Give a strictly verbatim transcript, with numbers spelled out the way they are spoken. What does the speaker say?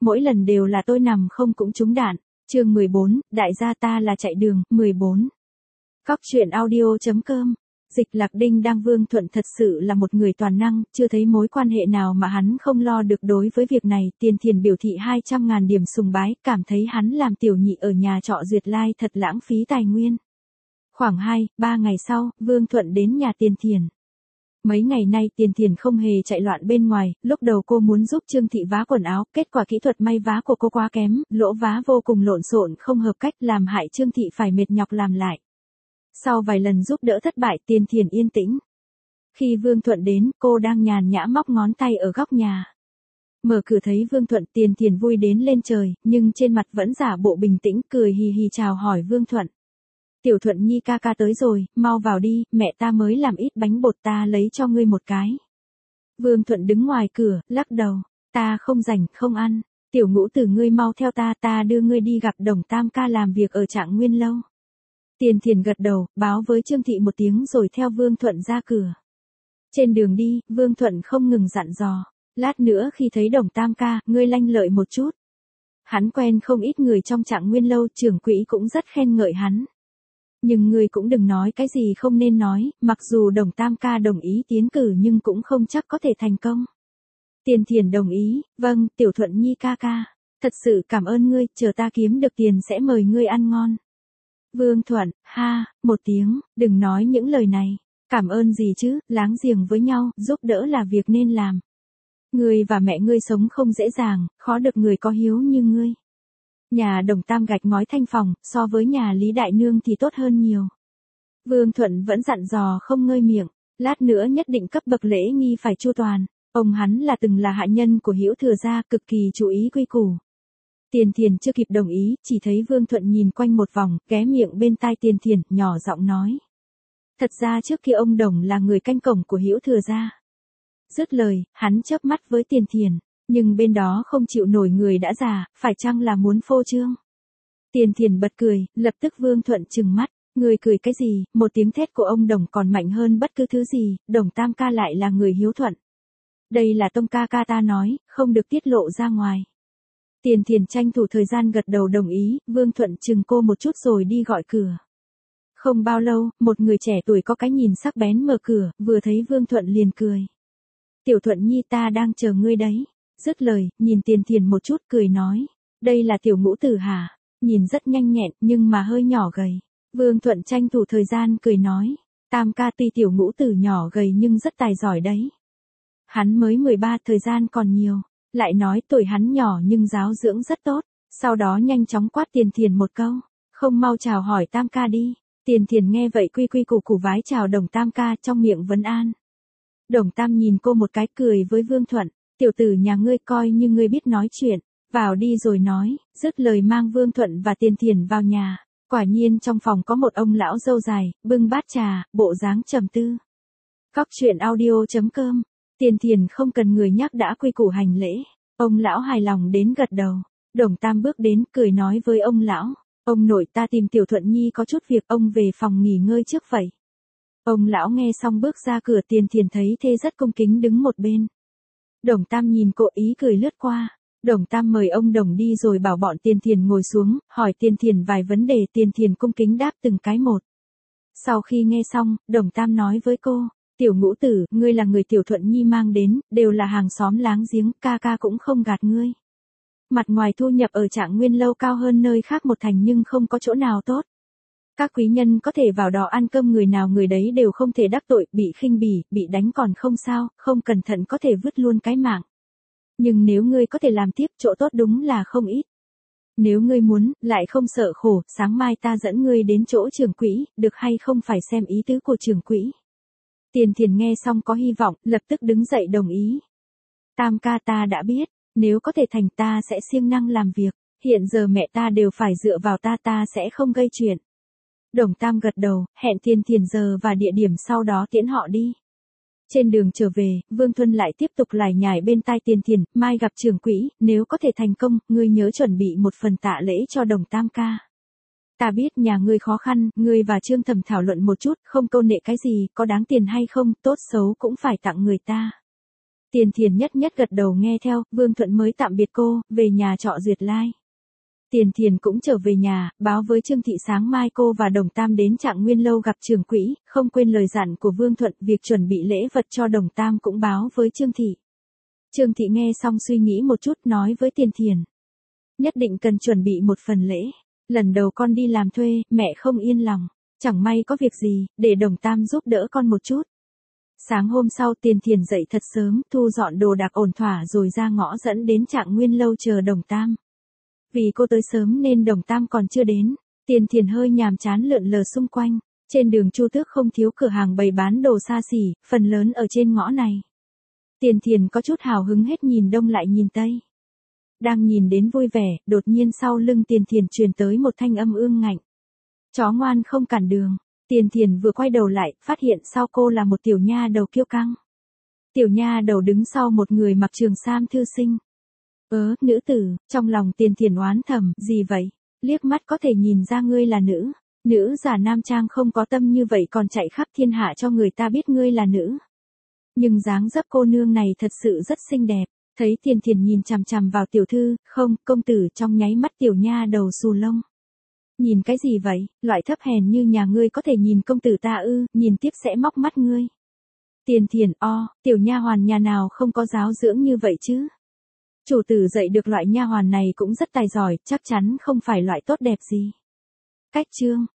mỗi lần đều là tôi nằm không cũng trúng đạn. Chương mười bốn, đại gia ta là chạy đường, mười bốn. Cóc truyện audio.com. Dịch Lạc Đinh đang Vương Thuận thật sự là một người toàn năng, chưa thấy mối quan hệ nào mà hắn không lo được. Đối với việc này, Tiền Thiền biểu thị hai trăm ngàn điểm sùng bái, cảm thấy hắn làm tiểu nhị ở nhà trọ Duyệt Lai thật lãng phí tài nguyên. Khoảng hai, ba ngày sau, Vương Thuận đến nhà Tiền Thiền. Mấy ngày nay Tiền Thiền không hề chạy loạn bên ngoài, lúc đầu cô muốn giúp Trương Thị vá quần áo, kết quả kỹ thuật may vá của cô quá kém, lỗ vá vô cùng lộn xộn không hợp cách làm hại Trương Thị phải mệt nhọc làm lại. Sau vài lần giúp đỡ thất bại, Tiền Thiền yên tĩnh. Khi Vương Thuận đến, cô đang nhàn nhã móc ngón tay ở góc nhà. Mở cửa thấy Vương Thuận, Tiền Thiền vui đến lên trời, nhưng trên mặt vẫn giả bộ bình tĩnh, cười hì hì chào hỏi Vương Thuận. Tiểu Thuận Nhi ca ca tới rồi, mau vào đi, mẹ ta mới làm ít bánh bột ta lấy cho ngươi một cái. Vương Thuận đứng ngoài cửa, lắc đầu, ta không rảnh, không ăn, tiểu ngũ tử ngươi mau theo ta, ta đưa ngươi đi gặp Đồng Tam ca làm việc ở Trạng Nguyên lâu. Tiền Thiền gật đầu, báo với Trương Thị một tiếng rồi theo Vương Thuận ra cửa. Trên đường đi, Vương Thuận không ngừng dặn dò, lát nữa khi thấy Đồng Tam ca, ngươi lanh lợi một chút. Hắn quen không ít người trong Trạng Nguyên lâu, trưởng quỹ cũng rất khen ngợi hắn. Nhưng ngươi cũng đừng nói cái gì không nên nói, mặc dù Đồng Tam ca đồng ý tiến cử nhưng cũng không chắc có thể thành công. Tiền Thiền đồng ý, vâng, Tiểu Thuận Nhi ca ca, thật sự cảm ơn ngươi, chờ ta kiếm được tiền sẽ mời ngươi ăn ngon. Vương Thuận, ha, một tiếng, đừng nói những lời này, cảm ơn gì chứ, láng giềng với nhau, giúp đỡ là việc nên làm. Ngươi và mẹ ngươi sống không dễ dàng, khó được người có hiếu như ngươi. Nhà Đồng Tam gạch ngói thanh phòng, so với nhà Lý Đại Nương thì tốt hơn nhiều. Vương Thuận vẫn dặn dò không ngơi miệng, lát nữa nhất định cấp bậc lễ nghi phải chu toàn, ông hắn là từng là hạ nhân của Hữu Thừa gia, cực kỳ chú ý quy củ. Tiền Thiền chưa kịp đồng ý, chỉ thấy Vương Thuận nhìn quanh một vòng, ghé miệng bên tai Tiền Thiền, nhỏ giọng nói. Thật ra trước kia ông Đồng là người canh cổng của Hữu Thừa gia. Dứt lời, hắn chớp mắt với Tiền Thiền. Nhưng bên đó không chịu nổi người đã già, phải chăng là muốn phô trương? Tiền Thiền bật cười, lập tức Vương Thuận trừng mắt, người cười cái gì, một tiếng thét của ông Đồng còn mạnh hơn bất cứ thứ gì, Đồng Tam ca lại là người hiếu thuận. Đây là tông ca ca ta nói, không được tiết lộ ra ngoài. Tiền Thiền tranh thủ thời gian gật đầu đồng ý, Vương Thuận chừng cô một chút rồi đi gọi cửa. Không bao lâu, một người trẻ tuổi có cái nhìn sắc bén mở cửa, vừa thấy Vương Thuận liền cười. Tiểu Thuận Nhi ta đang chờ ngươi đấy. Dứt lời, nhìn Tiền Thiền một chút cười nói, đây là tiểu ngũ tử hả, nhìn rất nhanh nhẹn nhưng mà hơi nhỏ gầy. Vương Thuận tranh thủ thời gian cười nói, Tam ca tuy tiểu ngũ tử nhỏ gầy nhưng rất tài giỏi đấy. Hắn mới mười ba, thời gian còn nhiều, lại nói tuổi hắn nhỏ nhưng giáo dưỡng rất tốt, sau đó nhanh chóng quát Tiền Thiền một câu, không mau chào hỏi Tam ca đi. Tiền Thiền nghe vậy quy quy củ củ vái chào Đồng Tam ca trong miệng vấn an. Đồng Tam nhìn cô một cái cười với Vương Thuận. Tiểu tử nhà ngươi coi như ngươi biết nói chuyện, vào đi rồi nói, dứt lời mang Vương Thuận và Tiền Thiền vào nhà, quả nhiên trong phòng có một ông lão râu dài, bưng bát trà, bộ dáng trầm tư. Cóc truyện audio.com, Tiền Thiền không cần người nhắc đã quy củ hành lễ, ông lão hài lòng đến gật đầu, Đồng Tam bước đến cười nói với ông lão, ông nội ta tìm Tiểu Thuận Nhi có chút việc, ông về phòng nghỉ ngơi trước vậy. Ông lão nghe xong bước ra cửa, Tiền Thiền thấy thế rất cung kính đứng một bên. Đồng Tam nhìn cô ý cười lướt qua, Đồng Tam mời ông Đồng đi rồi bảo bọn Tiền Thiền ngồi xuống, hỏi Tiền Thiền vài vấn đề, Tiền Thiền cung kính đáp từng cái một. Sau khi nghe xong, Đồng Tam nói với cô, tiểu ngũ tử, ngươi là người Tiểu Thuận Nhi mang đến, đều là hàng xóm láng giếng, ca ca cũng không gạt ngươi. Mặt ngoài thu nhập ở Trạng Nguyên lâu cao hơn nơi khác một thành nhưng không có chỗ nào tốt. Các quý nhân có thể vào đó ăn cơm, người nào người đấy đều không thể đắc tội, bị khinh bỉ, bị đánh còn không sao, không cẩn thận có thể vứt luôn cái mạng. Nhưng nếu ngươi có thể làm tiếp, chỗ tốt đúng là không ít. Nếu ngươi muốn, lại không sợ khổ, sáng mai ta dẫn ngươi đến chỗ trưởng quỹ, được hay không phải xem ý tứ của trưởng quỹ. Tiền Thiền nghe xong có hy vọng, lập tức đứng dậy đồng ý. Tam ca ta đã biết, nếu có thể thành ta sẽ siêng năng làm việc, hiện giờ mẹ ta đều phải dựa vào ta, ta sẽ không gây chuyện. Đồng Tam gật đầu, hẹn Tiền Thiền giờ và địa điểm sau đó tiễn họ đi. Trên đường trở về, Vương Thuần lại tiếp tục lải nhải bên tai Tiền Thiền, mai gặp trưởng quỹ, nếu có thể thành công, ngươi nhớ chuẩn bị một phần tạ lễ cho Đồng Tam ca. Ta biết nhà ngươi khó khăn, ngươi và Trương Thẩm thảo luận một chút, không câu nệ cái gì, có đáng tiền hay không, tốt xấu cũng phải tặng người ta. Tiền Thiền nhất nhất gật đầu nghe theo, Vương Thuận mới tạm biệt cô, về nhà trọ Duyệt Lai. Tiền Thiền cũng trở về nhà, báo với Trương Thị sáng mai cô và Đồng Tam đến Trạng Nguyên Lâu gặp trưởng quỹ, không quên lời dặn của Vương Thuận, việc chuẩn bị lễ vật cho Đồng Tam cũng báo với Trương Thị. Trương Thị nghe xong suy nghĩ một chút, nói với Tiền Thiền. Nhất định cần chuẩn bị một phần lễ. Lần đầu con đi làm thuê, mẹ không yên lòng. Chẳng may có việc gì, để Đồng Tam giúp đỡ con một chút. Sáng hôm sau Tiền Thiền dậy thật sớm, thu dọn đồ đạc ổn thỏa rồi ra ngõ dẫn đến Trạng Nguyên Lâu chờ Đồng Tam. Vì cô tới sớm nên Đồng Tam còn chưa đến. Tiền Thiền hơi nhàm chán lượn lờ xung quanh. Trên đường Chu Tước không thiếu cửa hàng bày bán đồ xa xỉ, phần lớn ở trên ngõ này. Tiền Thiền có chút hào hứng hết nhìn đông lại nhìn tây. Đang nhìn đến vui vẻ, đột nhiên sau lưng Tiền Thiền truyền tới một thanh âm ương ngạnh. Chó ngoan không cản đường. Tiền Thiền vừa quay đầu lại, phát hiện sau cô là một tiểu nha đầu kiêu căng. Tiểu nha đầu đứng sau một người mặc trường sam thư sinh. Ớ, nữ tử, trong lòng Tiền Thiền oán thầm, gì vậy? Liếc mắt có thể nhìn ra ngươi là nữ. Nữ giả nam trang không có tâm như vậy còn chạy khắp thiên hạ cho người ta biết ngươi là nữ. Nhưng dáng dấp cô nương này thật sự rất xinh đẹp. Thấy Tiền Thiền nhìn chằm chằm vào tiểu thư, không, công tử, trong nháy mắt tiểu nha đầu xù lông. Nhìn cái gì vậy, loại thấp hèn như nhà ngươi có thể nhìn công tử ta ư, nhìn tiếp sẽ móc mắt ngươi. Tiền Thiền, o, tiểu nha hoàn nhà nào không có giáo dưỡng như vậy chứ. Chủ tử dạy được loại nha hoàn này cũng rất tài giỏi, chắc chắn không phải loại tốt đẹp gì. Cách chương